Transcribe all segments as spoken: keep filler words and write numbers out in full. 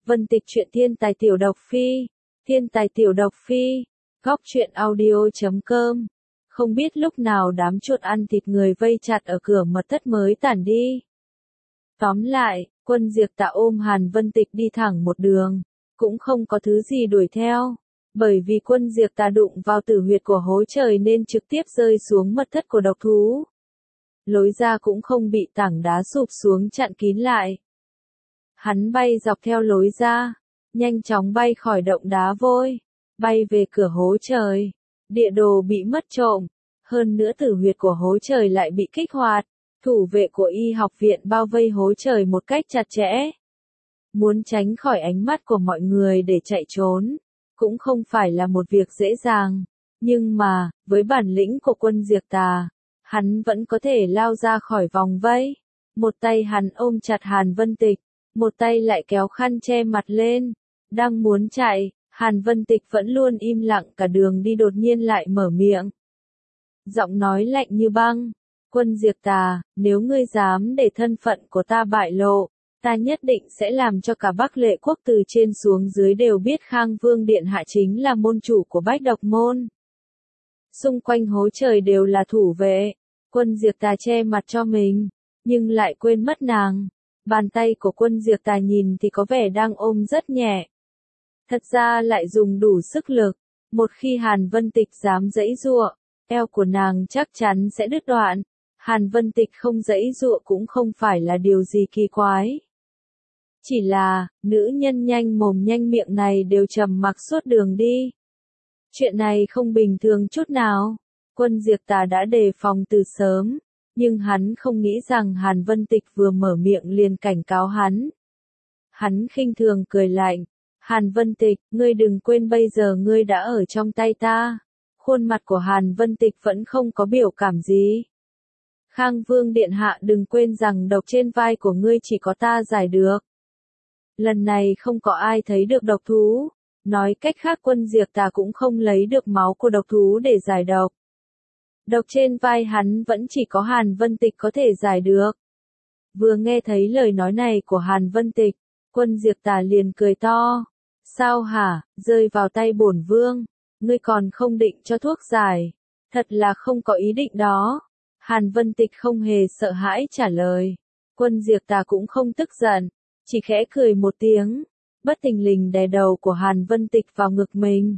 Vân Tịch truyện thiên tài tiểu độc phi, thiên tài tiểu độc phi, góc truyện audio chấm com. Không biết lúc nào đám chuột ăn thịt người vây chặt ở cửa mật thất mới tản đi. Tóm lại, Quân Diệp Tạ ôm Hàn Vân Tịch đi thẳng một đường, cũng không có thứ gì đuổi theo, bởi vì Quân Diệp Tạ đụng vào tử huyệt của hối trời nên trực tiếp rơi xuống mật thất của độc thú. Lối ra cũng không bị tảng đá sụp xuống chặn kín lại. Hắn bay dọc theo lối ra, nhanh chóng bay khỏi động đá vôi, bay về cửa hố trời. Địa đồ bị mất trộm, hơn nữa tử huyệt của hố trời lại bị kích hoạt. Thủ vệ của y học viện bao vây hố trời một cách chặt chẽ. Muốn tránh khỏi ánh mắt của mọi người để chạy trốn, cũng không phải là một việc dễ dàng. Nhưng mà, với bản lĩnh của Quân Diệp Tà, hắn vẫn có thể lao ra khỏi vòng vây. Một tay hắn ôm chặt Hàn Vân Tịch, một tay lại kéo khăn che mặt lên. Đang muốn chạy, Hàn Vân Tịch vẫn luôn im lặng cả đường đi đột nhiên lại mở miệng. Giọng nói lạnh như băng. Quân Diệp Tà, nếu ngươi dám để thân phận của ta bại lộ, ta nhất định sẽ làm cho cả Bắc Lệ quốc từ trên xuống dưới đều biết Khang Vương Điện Hạ chính là môn chủ của Bách Độc Môn. Xung quanh hố trời đều là thủ vệ, Quân Diệp Tà che mặt cho mình, nhưng lại quên mất nàng. Bàn tay của Quân Diệp Tà nhìn thì có vẻ đang ôm rất nhẹ. Thật ra lại dùng đủ sức lực, một khi Hàn Vân Tịch dám giãy giụa, eo của nàng chắc chắn sẽ đứt đoạn. Hàn Vân Tịch không giãy giụa cũng không phải là điều gì kỳ quái. Chỉ là, nữ nhân nhanh mồm nhanh miệng này đều trầm mặc suốt đường đi. Chuyện này không bình thường chút nào. Quân Diệp Tà đã đề phòng từ sớm, nhưng hắn không nghĩ rằng Hàn Vân Tịch vừa mở miệng liền cảnh cáo hắn. Hắn khinh thường cười lạnh. Hàn Vân Tịch, ngươi đừng quên bây giờ ngươi đã ở trong tay ta. Khuôn mặt của Hàn Vân Tịch vẫn không có biểu cảm gì. Khang Vương Điện Hạ đừng quên rằng độc trên vai của ngươi chỉ có ta giải được. Lần này không có ai thấy được độc thú. Nói cách khác Quân Diệp Tà cũng không lấy được máu của độc thú để giải độc. Độc trên vai hắn vẫn chỉ có Hàn Vân Tịch có thể giải được. Vừa nghe thấy lời nói này của Hàn Vân Tịch, Quân Diệp Tà liền cười to. Sao hả, rơi vào tay bổn vương, ngươi còn không định cho thuốc giải. Thật là không có ý định đó. Hàn Vân Tịch không hề sợ hãi trả lời. Quân Diệp Tà cũng không tức giận, chỉ khẽ cười một tiếng, bất thình lình đè đầu của Hàn Vân Tịch vào ngực mình.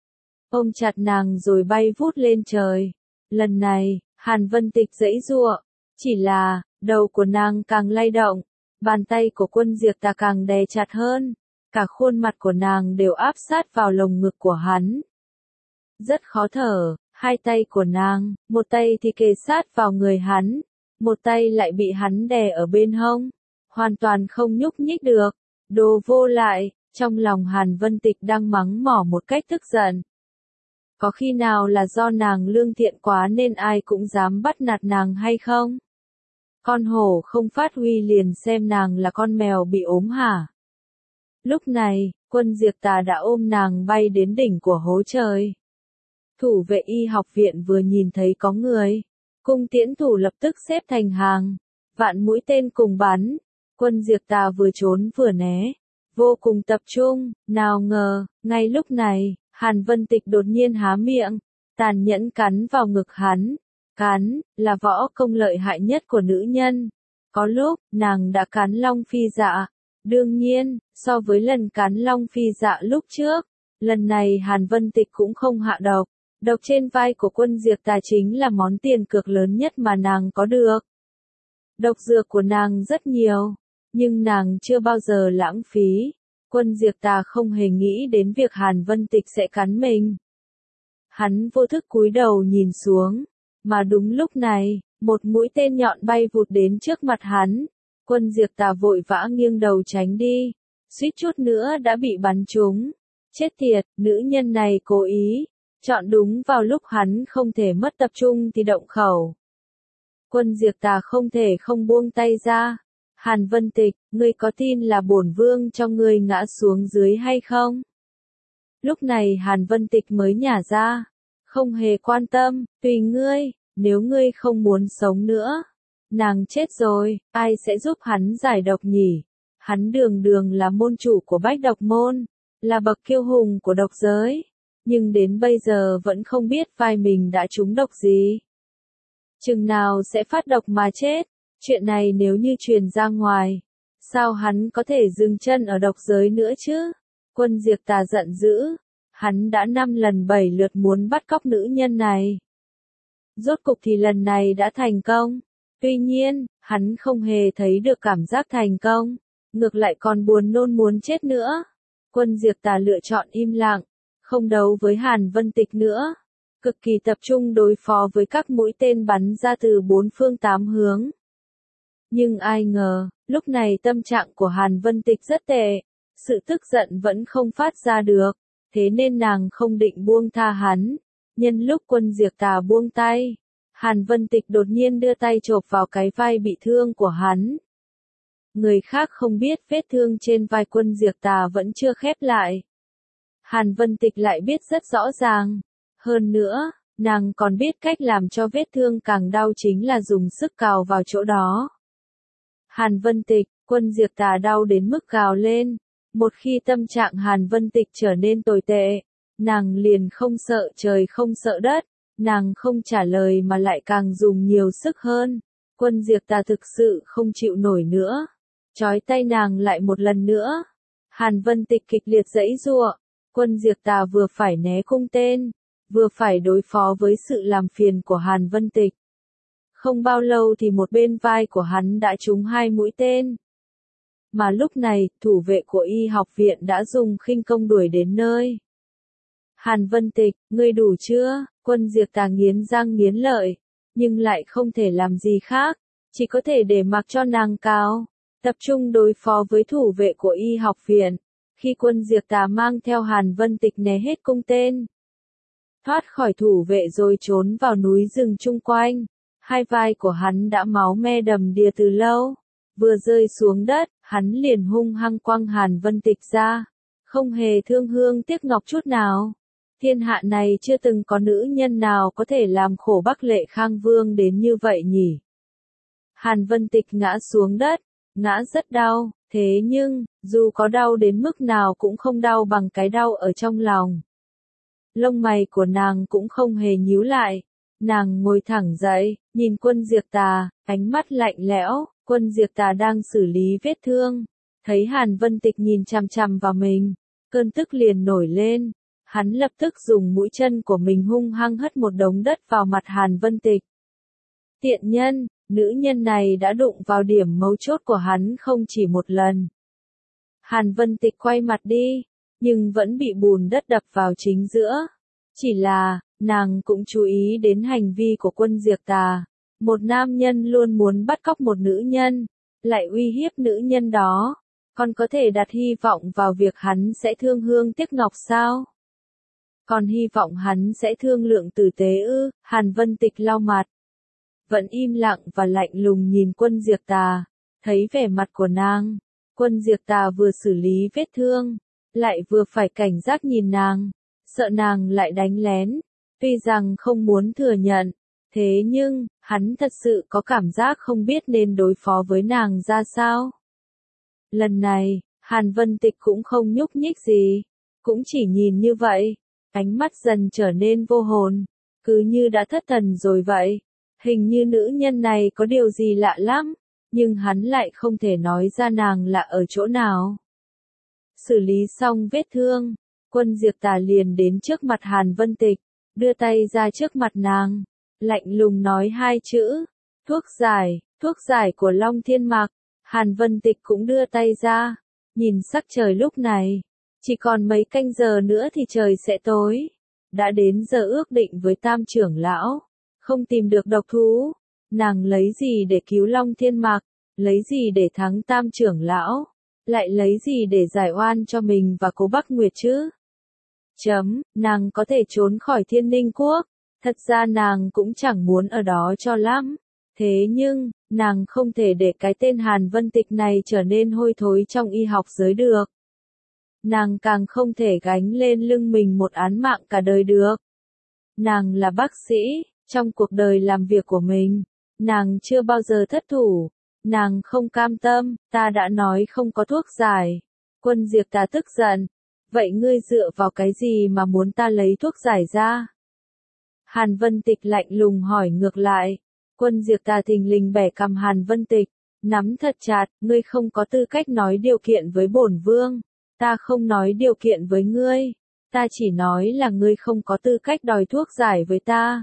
Ôm chặt nàng rồi bay vút lên trời. Lần này, Hàn Vân Tịch giãy giụa, chỉ là, đầu của nàng càng lay động, bàn tay của Quân Diệp Tà càng đè chặt hơn, cả khuôn mặt của nàng đều áp sát vào lồng ngực của hắn. Rất khó thở. Hai tay của nàng, một tay thì kề sát vào người hắn, một tay lại bị hắn đè ở bên hông, hoàn toàn không nhúc nhích được. Đồ vô lại, trong lòng Hàn Vân Tịch đang mắng mỏ một cách tức giận. Có khi nào là do nàng lương thiện quá nên ai cũng dám bắt nạt nàng hay không? Con hổ không phát huy liền xem nàng là con mèo bị ốm hả? Lúc này, Quân Diệp Tà đã ôm nàng bay đến đỉnh của hố trời. Thủ vệ y học viện vừa nhìn thấy có người, cung tiễn thủ lập tức xếp thành hàng, vạn mũi tên cùng bắn. Quân Diệp Tà vừa trốn vừa né, vô cùng tập trung. Nào ngờ, ngay lúc này, Hàn Vân Tịch đột nhiên há miệng, tàn nhẫn cắn vào ngực hắn. Cắn, là võ công lợi hại nhất của nữ nhân. Có lúc, nàng đã cắn Long Phi Dạ. Đương nhiên, so với lần cắn Long Phi Dạ lúc trước, lần này Hàn Vân Tịch cũng không hạ độc. Độc trên vai của Quân Diệp Tà chính là món tiền cược lớn nhất mà nàng có được. Độc dược của nàng rất nhiều, nhưng nàng chưa bao giờ lãng phí. Quân Diệp Tà không hề nghĩ đến việc Hàn Vân Tịch sẽ cắn mình. Hắn vô thức cúi đầu nhìn xuống, mà đúng lúc này, một mũi tên nhọn bay vụt đến trước mặt hắn. Quân Diệp Tà vội vã nghiêng đầu tránh đi, suýt chút nữa đã bị bắn trúng. Chết tiệt, nữ nhân này cố ý. Chọn đúng vào lúc hắn không thể mất tập trung thì động khẩu. Quân Diệp Tà không thể không buông tay ra. Hàn Vân Tịch, ngươi có tin là bổn vương cho ngươi ngã xuống dưới hay không? Lúc này Hàn Vân Tịch mới nhả ra. Không hề quan tâm, tùy ngươi, nếu ngươi không muốn sống nữa. Nàng chết rồi, ai sẽ giúp hắn giải độc nhỉ? Hắn đường đường là môn chủ của bách độc môn, là bậc kiêu hùng của độc giới, nhưng đến bây giờ vẫn không biết vai mình đã trúng độc gì. Chừng nào sẽ phát độc mà chết, chuyện này nếu như truyền ra ngoài, sao hắn có thể dừng chân ở độc giới nữa chứ? Quân Diệt Tà giận dữ, hắn đã năm lần bảy lượt muốn bắt cóc nữ nhân này. Rốt cục thì lần này đã thành công, tuy nhiên, hắn không hề thấy được cảm giác thành công, ngược lại còn buồn nôn muốn chết nữa. Quân Diệt Tà lựa chọn im lặng, không đấu với Hàn Vân Tịch nữa, cực kỳ tập trung đối phó với các mũi tên bắn ra từ bốn phương tám hướng. Nhưng ai ngờ, lúc này tâm trạng của Hàn Vân Tịch rất tệ, sự tức giận vẫn không phát ra được, thế nên nàng không định buông tha hắn. Nhân lúc Quân Diệt Tà buông tay, Hàn Vân Tịch đột nhiên đưa tay chộp vào cái vai bị thương của hắn. Người khác không biết vết thương trên vai Quân Diệt Tà vẫn chưa khép lại. Hàn Vân Tịch lại biết rất rõ ràng. Hơn nữa, nàng còn biết cách làm cho vết thương càng đau chính là dùng sức cào vào chỗ đó. Hàn Vân Tịch, Quân Diệt Tà đau đến mức gào lên. Một khi tâm trạng Hàn Vân Tịch trở nên tồi tệ, nàng liền không sợ trời không sợ đất, nàng không trả lời mà lại càng dùng nhiều sức hơn. Quân Diệt Tà thực sự không chịu nổi nữa, trói tay nàng lại một lần nữa. Hàn Vân Tịch kịch liệt giãy giụa, Quân Diệt Tà vừa phải né cung tên, vừa phải đối phó với sự làm phiền của Hàn Vân Tịch. Không bao lâu thì một bên vai của hắn đã trúng hai mũi tên. Mà lúc này, thủ vệ của y học viện đã dùng khinh công đuổi đến nơi. Hàn Vân Tịch, ngươi đủ chưa? Quân Diệt Tà nghiến răng nghiến lợi, nhưng lại không thể làm gì khác, chỉ có thể để mặc cho nàng cào, tập trung đối phó với thủ vệ của y học viện. Khi Quân Diệt Tà mang theo Hàn Vân Tịch né hết cung tên, thoát khỏi thủ vệ rồi trốn vào núi rừng chung quanh, hai vai của hắn đã máu me đầm đìa từ lâu. Vừa rơi xuống đất, hắn liền hung hăng quăng Hàn Vân Tịch ra, không hề thương hương tiếc ngọc chút nào. Thiên hạ này chưa từng có nữ nhân nào có thể làm khổ Bắc Lệ Khang Vương đến như vậy nhỉ. Hàn Vân Tịch ngã xuống đất, ngã rất đau, thế nhưng, dù có đau đến mức nào cũng không đau bằng cái đau ở trong lòng. Lông mày của nàng cũng không hề nhíu lại, nàng ngồi thẳng dậy, nhìn Quân Diệt Tà, ánh mắt lạnh lẽo. Quân Diệt Tà đang xử lý vết thương, thấy Hàn Vân Tịch nhìn chằm chằm vào mình, cơn tức liền nổi lên, hắn lập tức dùng mũi chân của mình hung hăng hất một đống đất vào mặt Hàn Vân Tịch. Tiện nhân, nữ nhân này đã đụng vào điểm mấu chốt của hắn không chỉ một lần. Hàn Vân Tịch quay mặt đi, nhưng vẫn bị bùn đất đập vào chính giữa. Chỉ là, nàng cũng chú ý đến hành vi của Quân Diệt Tà. Một nam nhân luôn muốn bắt cóc một nữ nhân, lại uy hiếp nữ nhân đó, còn có thể đặt hy vọng vào việc hắn sẽ thương hương tiếc ngọc sao? Còn hy vọng hắn sẽ thương lượng tử tế ư? Hàn Vân Tịch lau mặt, vẫn im lặng và lạnh lùng nhìn Quân Diệt Tà, thấy vẻ mặt của nàng, Quân Diệt Tà vừa xử lý vết thương, lại vừa phải cảnh giác nhìn nàng, sợ nàng lại đánh lén, tuy rằng không muốn thừa nhận. Thế nhưng, hắn thật sự có cảm giác không biết nên đối phó với nàng ra sao. Lần này, Hàn Vân Tịch cũng không nhúc nhích gì, cũng chỉ nhìn như vậy, ánh mắt dần trở nên vô hồn, cứ như đã thất thần rồi vậy. Hình như nữ nhân này có điều gì lạ lắm, nhưng hắn lại không thể nói ra nàng lạ ở chỗ nào. Xử lý xong vết thương, Quân Diệt Tà liền đến trước mặt Hàn Vân Tịch, đưa tay ra trước mặt nàng. Lạnh lùng nói hai chữ, thuốc giải, thuốc giải của Long Thiên Mạc. Hàn Vân Tịch cũng đưa tay ra, nhìn sắc trời lúc này, chỉ còn mấy canh giờ nữa thì trời sẽ tối. Đã đến giờ ước định với Tam trưởng lão, không tìm được độc thú, nàng lấy gì để cứu Long Thiên Mạc, lấy gì để thắng Tam trưởng lão, lại lấy gì để giải oan cho mình và Cố Bắc Nguyệt chứ? Chấm, nàng có thể trốn khỏi Thiên Ninh Quốc. Thật ra nàng cũng chẳng muốn ở đó cho lắm. Thế nhưng, nàng không thể để cái tên Hàn Vân Tịch này trở nên hôi thối trong y học giới được. Nàng càng không thể gánh lên lưng mình một án mạng cả đời được. Nàng là bác sĩ, trong cuộc đời làm việc của mình, nàng chưa bao giờ thất thủ. Nàng không cam tâm, ta đã nói không có thuốc giải. Quân Diệp Tà tức giận. Vậy ngươi dựa vào cái gì mà muốn ta lấy thuốc giải ra? Hàn Vân Tịch lạnh lùng hỏi ngược lại. Quân Diệp Tà thình lình bẻ cằm Hàn Vân Tịch, nắm thật chặt, ngươi không có tư cách nói điều kiện với bổn vương. Ta không nói điều kiện với ngươi. Ta chỉ nói là ngươi không có tư cách đòi thuốc giải với ta.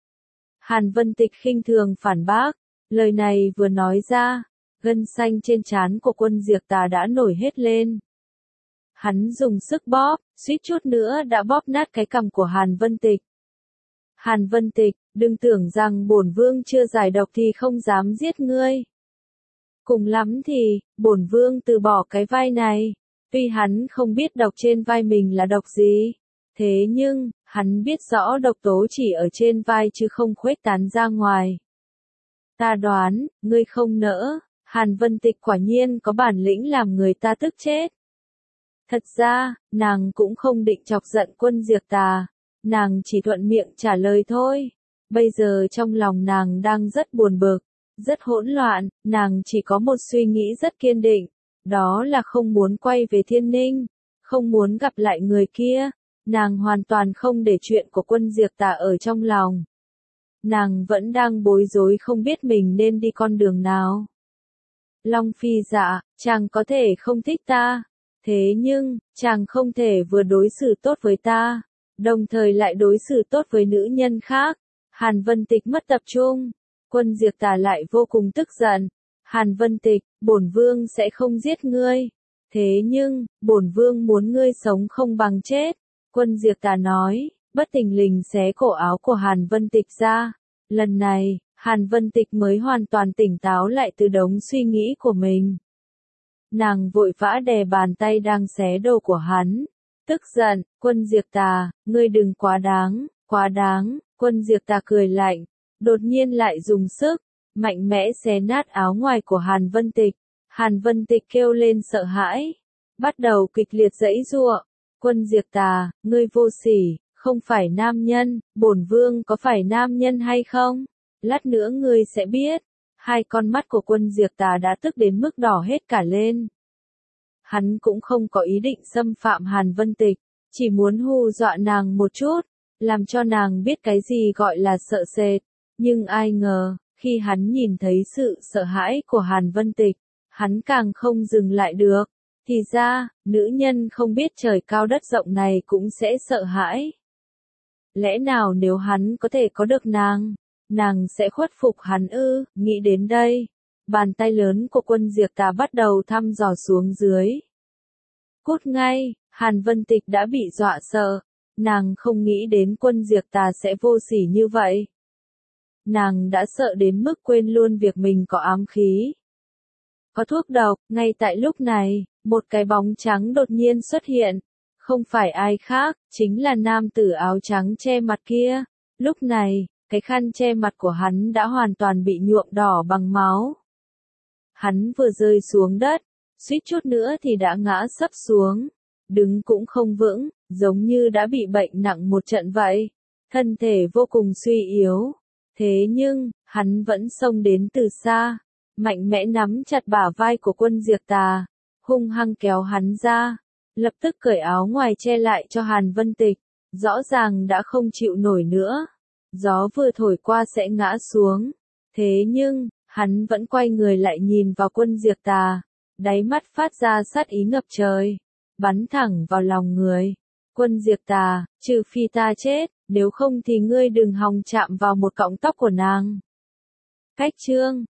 Hàn Vân Tịch khinh thường phản bác. Lời này vừa nói ra, gân xanh trên trán của Quân Diệp Tà đã nổi hết lên. Hắn dùng sức bóp, suýt chút nữa đã bóp nát cái cằm của Hàn Vân Tịch. Hàn Vân Tịch, đừng tưởng rằng bổn vương chưa giải độc thì không dám giết ngươi. Cùng lắm thì, bổn vương từ bỏ cái vai này. Tuy hắn không biết độc trên vai mình là độc gì, thế nhưng, hắn biết rõ độc tố chỉ ở trên vai chứ không khuếch tán ra ngoài. Ta đoán, ngươi không nỡ. Hàn Vân Tịch quả nhiên có bản lĩnh làm người ta tức chết. Thật ra, nàng cũng không định chọc giận Quân Diệp Tà. Nàng chỉ thuận miệng trả lời thôi. Bây giờ trong lòng nàng đang rất buồn bực, rất hỗn loạn, nàng chỉ có một suy nghĩ rất kiên định. Đó là không muốn quay về Thiên Ninh, không muốn gặp lại người kia. Nàng hoàn toàn không để chuyện của Quân Diệp Tà ở trong lòng. Nàng vẫn đang bối rối không biết mình nên đi con đường nào. Long Phi dạ, chàng có thể không thích ta. Thế nhưng, chàng không thể vừa đối xử tốt với ta, đồng thời lại đối xử tốt với nữ nhân khác. Hàn Vân Tịch mất tập trung. Quân Diệp Tà lại vô cùng tức giận. Hàn Vân Tịch, bổn vương sẽ không giết ngươi. Thế nhưng, bổn vương muốn ngươi sống không bằng chết. Quân Diệp Tà nói, bất thình lình xé cổ áo của Hàn Vân Tịch ra. Lần này, Hàn Vân Tịch mới hoàn toàn tỉnh táo lại từ đống suy nghĩ của mình. Nàng vội vã đè bàn tay đang xé đồ của hắn. Tức giận, Quân Diệp Tà, ngươi đừng quá đáng, quá đáng. Quân Diệp Tà cười lạnh, đột nhiên lại dùng sức, mạnh mẽ xé nát áo ngoài của Hàn Vân Tịch. Hàn Vân Tịch kêu lên sợ hãi, bắt đầu kịch liệt giãy giụa. Quân Diệp Tà, ngươi vô sỉ, không phải nam nhân, bổn vương có phải nam nhân hay không? Lát nữa ngươi sẽ biết. Hai con mắt của Quân Diệp Tà đã tức đến mức đỏ hết cả lên. Hắn cũng không có ý định xâm phạm Hàn Vân Tịch, chỉ muốn hù dọa nàng một chút, làm cho nàng biết cái gì gọi là sợ sệt. Nhưng ai ngờ, khi hắn nhìn thấy sự sợ hãi của Hàn Vân Tịch, hắn càng không dừng lại được. Thì ra, nữ nhân không biết trời cao đất rộng này cũng sẽ sợ hãi. Lẽ nào nếu hắn có thể có được nàng, nàng sẽ khuất phục hắn ư? Nghĩ đến đây, bàn tay lớn của Quân Diệp Tà bắt đầu thăm dò xuống dưới. Cút ngay, Hàn Vân Tịch đã bị dọa sợ. Nàng không nghĩ đến Quân Diệp Tà sẽ vô sỉ như vậy. Nàng đã sợ đến mức quên luôn việc mình có ám khí. Có thuốc độc. Ngay tại lúc này, một cái bóng trắng đột nhiên xuất hiện. Không phải ai khác, chính là nam tử áo trắng che mặt kia. Lúc này, cái khăn che mặt của hắn đã hoàn toàn bị nhuộm đỏ bằng máu. Hắn vừa rơi xuống đất, suýt chút nữa thì đã ngã sấp xuống. Đứng cũng không vững, giống như đã bị bệnh nặng một trận vậy. Thân thể vô cùng suy yếu. Thế nhưng, hắn vẫn xông đến từ xa, mạnh mẽ nắm chặt bả vai của Quân Diệp Tà, hung hăng kéo hắn ra, lập tức cởi áo ngoài che lại cho Hàn Vân Tịch, rõ ràng đã không chịu nổi nữa. Gió vừa thổi qua sẽ ngã xuống. Thế nhưng, hắn vẫn quay người lại nhìn vào Quân Diệp Tà, đáy mắt phát ra sát ý ngập trời, bắn thẳng vào lòng người. Quân Diệp Tà, trừ phi ta chết, nếu không thì ngươi đừng hòng chạm vào một cọng tóc của nàng. Cách chương